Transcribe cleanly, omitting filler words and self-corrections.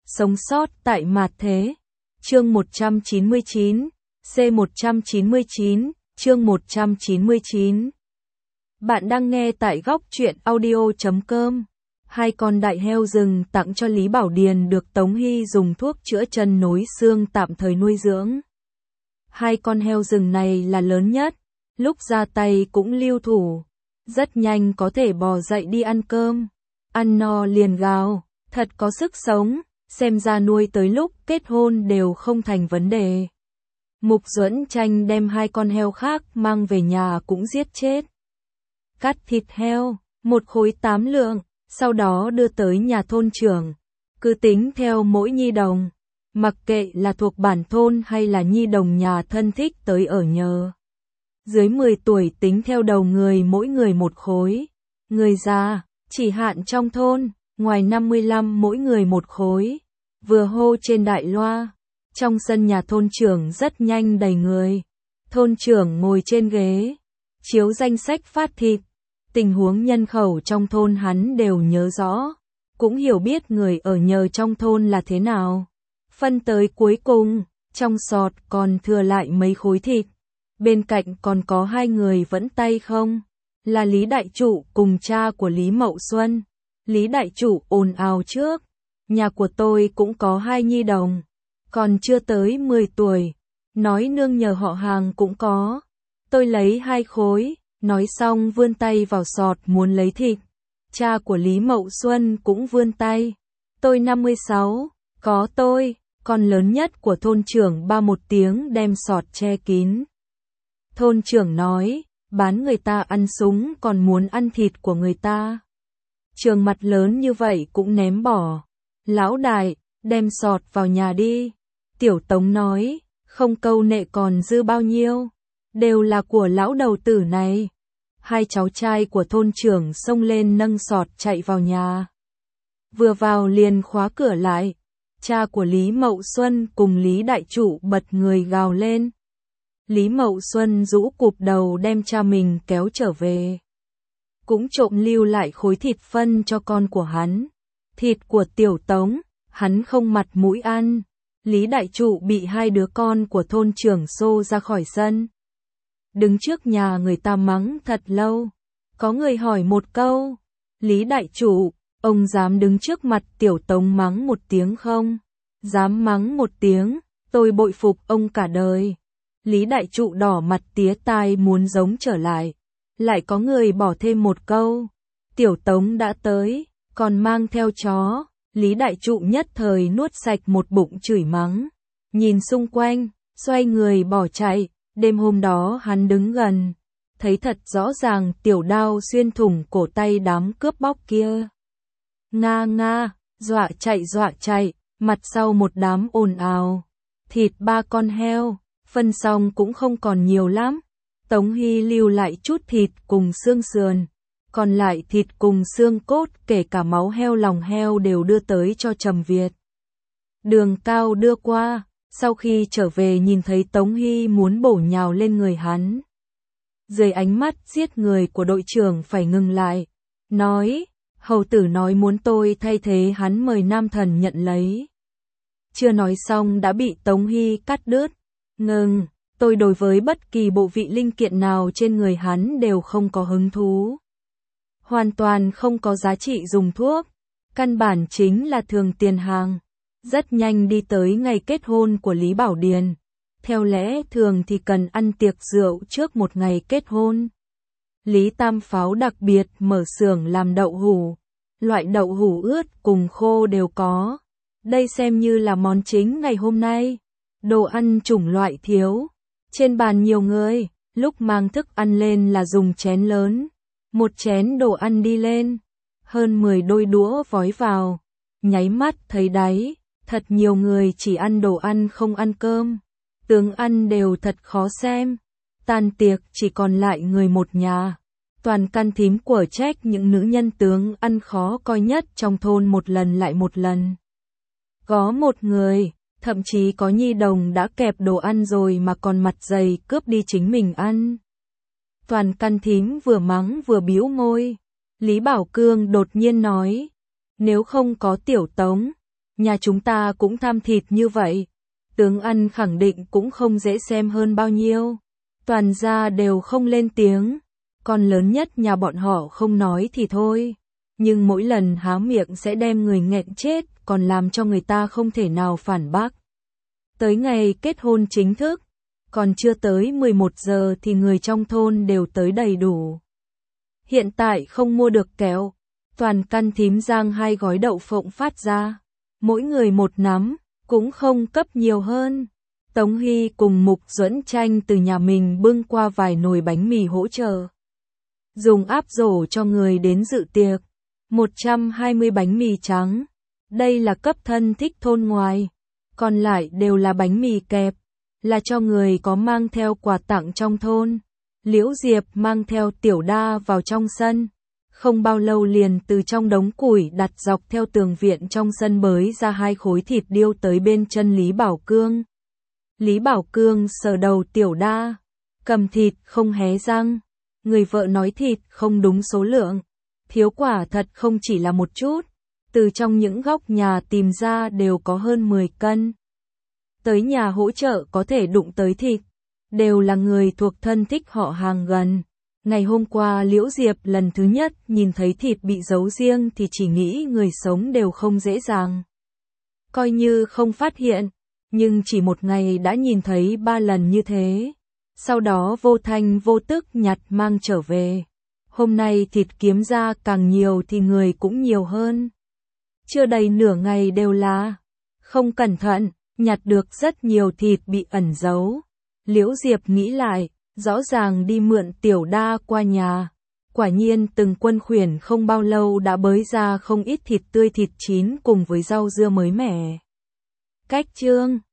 Sống sót tại mạt thế. Chương 199, C199, chương 199. Bạn đang nghe tại góc truyện audio.com. Hai con đại heo rừng tặng cho Lý Bảo Điền được Tống Hy dùng thuốc chữa chân nối xương tạm thời nuôi dưỡng. Hai con heo rừng này là lớn nhất, lúc ra tay cũng lưu thủ, rất nhanh có thể bò dậy đi ăn cơm, ăn no liền gào, thật có sức sống, xem ra nuôi tới lúc kết hôn đều không thành vấn đề. Mục Duẫn Tranh đem hai con heo khác mang về nhà cũng giết chết. Cắt thịt heo, một khối 8 lượng, sau đó đưa tới nhà thôn trưởng, cứ tính theo mỗi nhi đồng, mặc kệ là thuộc bản thôn hay là nhi đồng nhà thân thích tới ở nhờ. Dưới 10 tuổi tính theo đầu người mỗi người một khối, người già, chỉ hạn trong thôn, ngoài 55 mỗi người một khối, vừa hô trên đại loa. Trong sân nhà thôn trưởng rất nhanh đầy người, thôn trưởng ngồi trên ghế, chiếu danh sách phát thịt, tình huống nhân khẩu trong thôn hắn đều nhớ rõ, cũng hiểu biết người ở nhờ trong thôn là thế nào. Phân tới cuối cùng, trong sọt còn thừa lại mấy khối thịt, bên cạnh còn có hai người vẫn tay không, là Lý Đại Trụ cùng cha của Lý Mậu Xuân. Lý Đại Trụ ồn ào trước, nhà của tôi cũng có hai nhi đồng, còn chưa tới 10 tuổi, nói nương nhờ họ hàng cũng có, tôi lấy 2 khối, nói xong vươn tay vào sọt muốn lấy thịt, cha của Lý Mậu Xuân cũng vươn tay, tôi 56, có tôi, con lớn nhất của thôn trưởng ba một tiếng đem sọt che kín. Thôn trưởng nói, bán người ta ăn súng còn muốn ăn thịt của người ta. Trường mặt lớn như vậy cũng ném bỏ. Lão đại, đem sọt vào nhà đi. Tiểu Tống nói, không câu nệ còn dư bao nhiêu, đều là của lão đầu tử này. Hai cháu trai của thôn trưởng xông lên nâng sọt chạy vào nhà. Vừa vào liền khóa cửa lại, cha của Lý Mậu Xuân cùng Lý Đại Trụ bật người gào lên. Lý Mậu Xuân rũ cụp đầu đem cha mình kéo trở về. Cũng trộm lưu lại khối thịt phân cho con của hắn. Thịt của Tiểu Tống, hắn không mặt mũi ăn. Lý Đại Trụ bị hai đứa con của thôn trưởng xô ra khỏi sân. Đứng trước nhà người ta mắng thật lâu. Có người hỏi một câu, Lý Đại Trụ, ông dám đứng trước mặt Tiểu Tống mắng một tiếng không? Dám mắng một tiếng, tôi bội phục ông cả đời. Lý Đại Trụ đỏ mặt tía tai muốn giống trở lại. Lại có người bỏ thêm một câu, Tiểu Tống đã tới, còn mang theo chó. Lý Đại Trụ nhất thời nuốt sạch một bụng chửi mắng. Nhìn xung quanh, xoay người bỏ chạy. Đêm hôm đó hắn đứng gần, thấy thật rõ ràng tiểu đao xuyên thủng cổ tay đám cướp bóc kia. Nga nga, dọa chạy, mặt sau một đám ồn ào. Thịt 3 con heo, phân xong cũng không còn nhiều lắm. Tống Hy lưu lại chút thịt cùng xương sườn, còn lại thịt cùng xương cốt kể cả máu heo lòng heo đều đưa tới cho Trầm Việt. Đường Cao đưa qua, sau khi trở về nhìn thấy Tống Hy muốn bổ nhào lên người hắn. Dưới ánh mắt giết người của đội trưởng phải ngừng lại, nói, hầu tử nói muốn tôi thay thế hắn mời nam thần nhận lấy. Chưa nói xong đã bị Tống Hy cắt đứt, ngừng. Tôi đối với bất kỳ bộ vị linh kiện nào trên người hắn đều không có hứng thú. Hoàn toàn không có giá trị dùng thuốc. Căn bản chính là thường tiền hàng. Rất nhanh đi tới ngày kết hôn của Lý Bảo Điền. Theo lẽ thường thì cần ăn tiệc rượu trước một ngày kết hôn. Lý Tam Pháo đặc biệt mở xưởng làm đậu hũ. Loại đậu hũ ướt cùng khô đều có. Đây xem như là món chính ngày hôm nay. Đồ ăn chủng loại thiếu. Trên bàn nhiều người, lúc mang thức ăn lên là dùng chén lớn. Một chén đồ ăn đi lên, hơn 10 đôi đũa vói vào. Nháy mắt thấy đáy, thật nhiều người chỉ ăn đồ ăn không ăn cơm. Tướng ăn đều thật khó xem. Tan tiệc chỉ còn lại người một nhà. Toàn căn thím của trách những nữ nhân tướng ăn khó coi nhất trong thôn một lần lại một lần. Có một người, thậm chí có nhi đồng đã kẹp đồ ăn rồi mà còn mặt dày cướp đi chính mình ăn. Toàn căn thím vừa mắng vừa bĩu môi. Lý Bảo Cương đột nhiên nói, nếu không có Tiểu Tống, nhà chúng ta cũng tham thịt như vậy. Tướng ăn khẳng định cũng không dễ xem hơn bao nhiêu. Toàn gia đều không lên tiếng. Con lớn nhất nhà bọn họ không nói thì thôi. Nhưng mỗi lần há miệng sẽ đem người nghẹn chết, còn làm cho người ta không thể nào phản bác. Tới ngày kết hôn chính thức, còn chưa tới 11 giờ thì người trong thôn đều tới đầy đủ. Hiện tại không mua được kẹo, toàn căn thím giang 2 gói đậu phộng phát ra. Mỗi người một nắm, cũng không cấp nhiều hơn. Tống Hy cùng Mục Duẫn Tranh từ nhà mình bưng qua vài nồi bánh mì hỗ trợ. Dùng áp rổ cho người đến dự tiệc. 120 bánh mì trắng. Đây là cấp thân thích thôn ngoài. Còn lại đều là bánh mì kẹp. Là cho người có mang theo quà tặng trong thôn. Liễu Diệp mang theo Tiểu Đa vào trong sân. Không bao lâu liền từ trong đống củi đặt dọc theo tường viện trong sân bới ra 2 khối thịt điêu tới bên chân Lý Bảo Cương. Lý Bảo Cương sờ đầu Tiểu Đa. Cầm thịt không hé răng. Người vợ nói thịt không đúng số lượng. Thiếu quả thật không chỉ là một chút. Từ trong những góc nhà tìm ra đều có hơn 10 cân. Tới nhà hỗ trợ có thể đụng tới thịt. Đều là người thuộc thân thích họ hàng gần. Ngày hôm qua Liễu Diệp lần thứ nhất nhìn thấy thịt bị giấu riêng thì chỉ nghĩ người sống đều không dễ dàng. Coi như không phát hiện, nhưng chỉ một ngày đã nhìn thấy 3 lần như thế. Sau đó vô thanh vô tức nhặt mang trở về. Hôm nay thịt kiếm ra càng nhiều thì người cũng nhiều hơn. Chưa đầy nửa ngày đều là không cẩn thận, nhặt được rất nhiều thịt bị ẩn giấu. Liễu Diệp nghĩ lại, rõ ràng đi mượn Tiểu Đa qua nhà. Quả nhiên từng quân khuyển không bao lâu đã bới ra không ít thịt tươi thịt chín cùng với rau dưa mới mẻ. Cách chương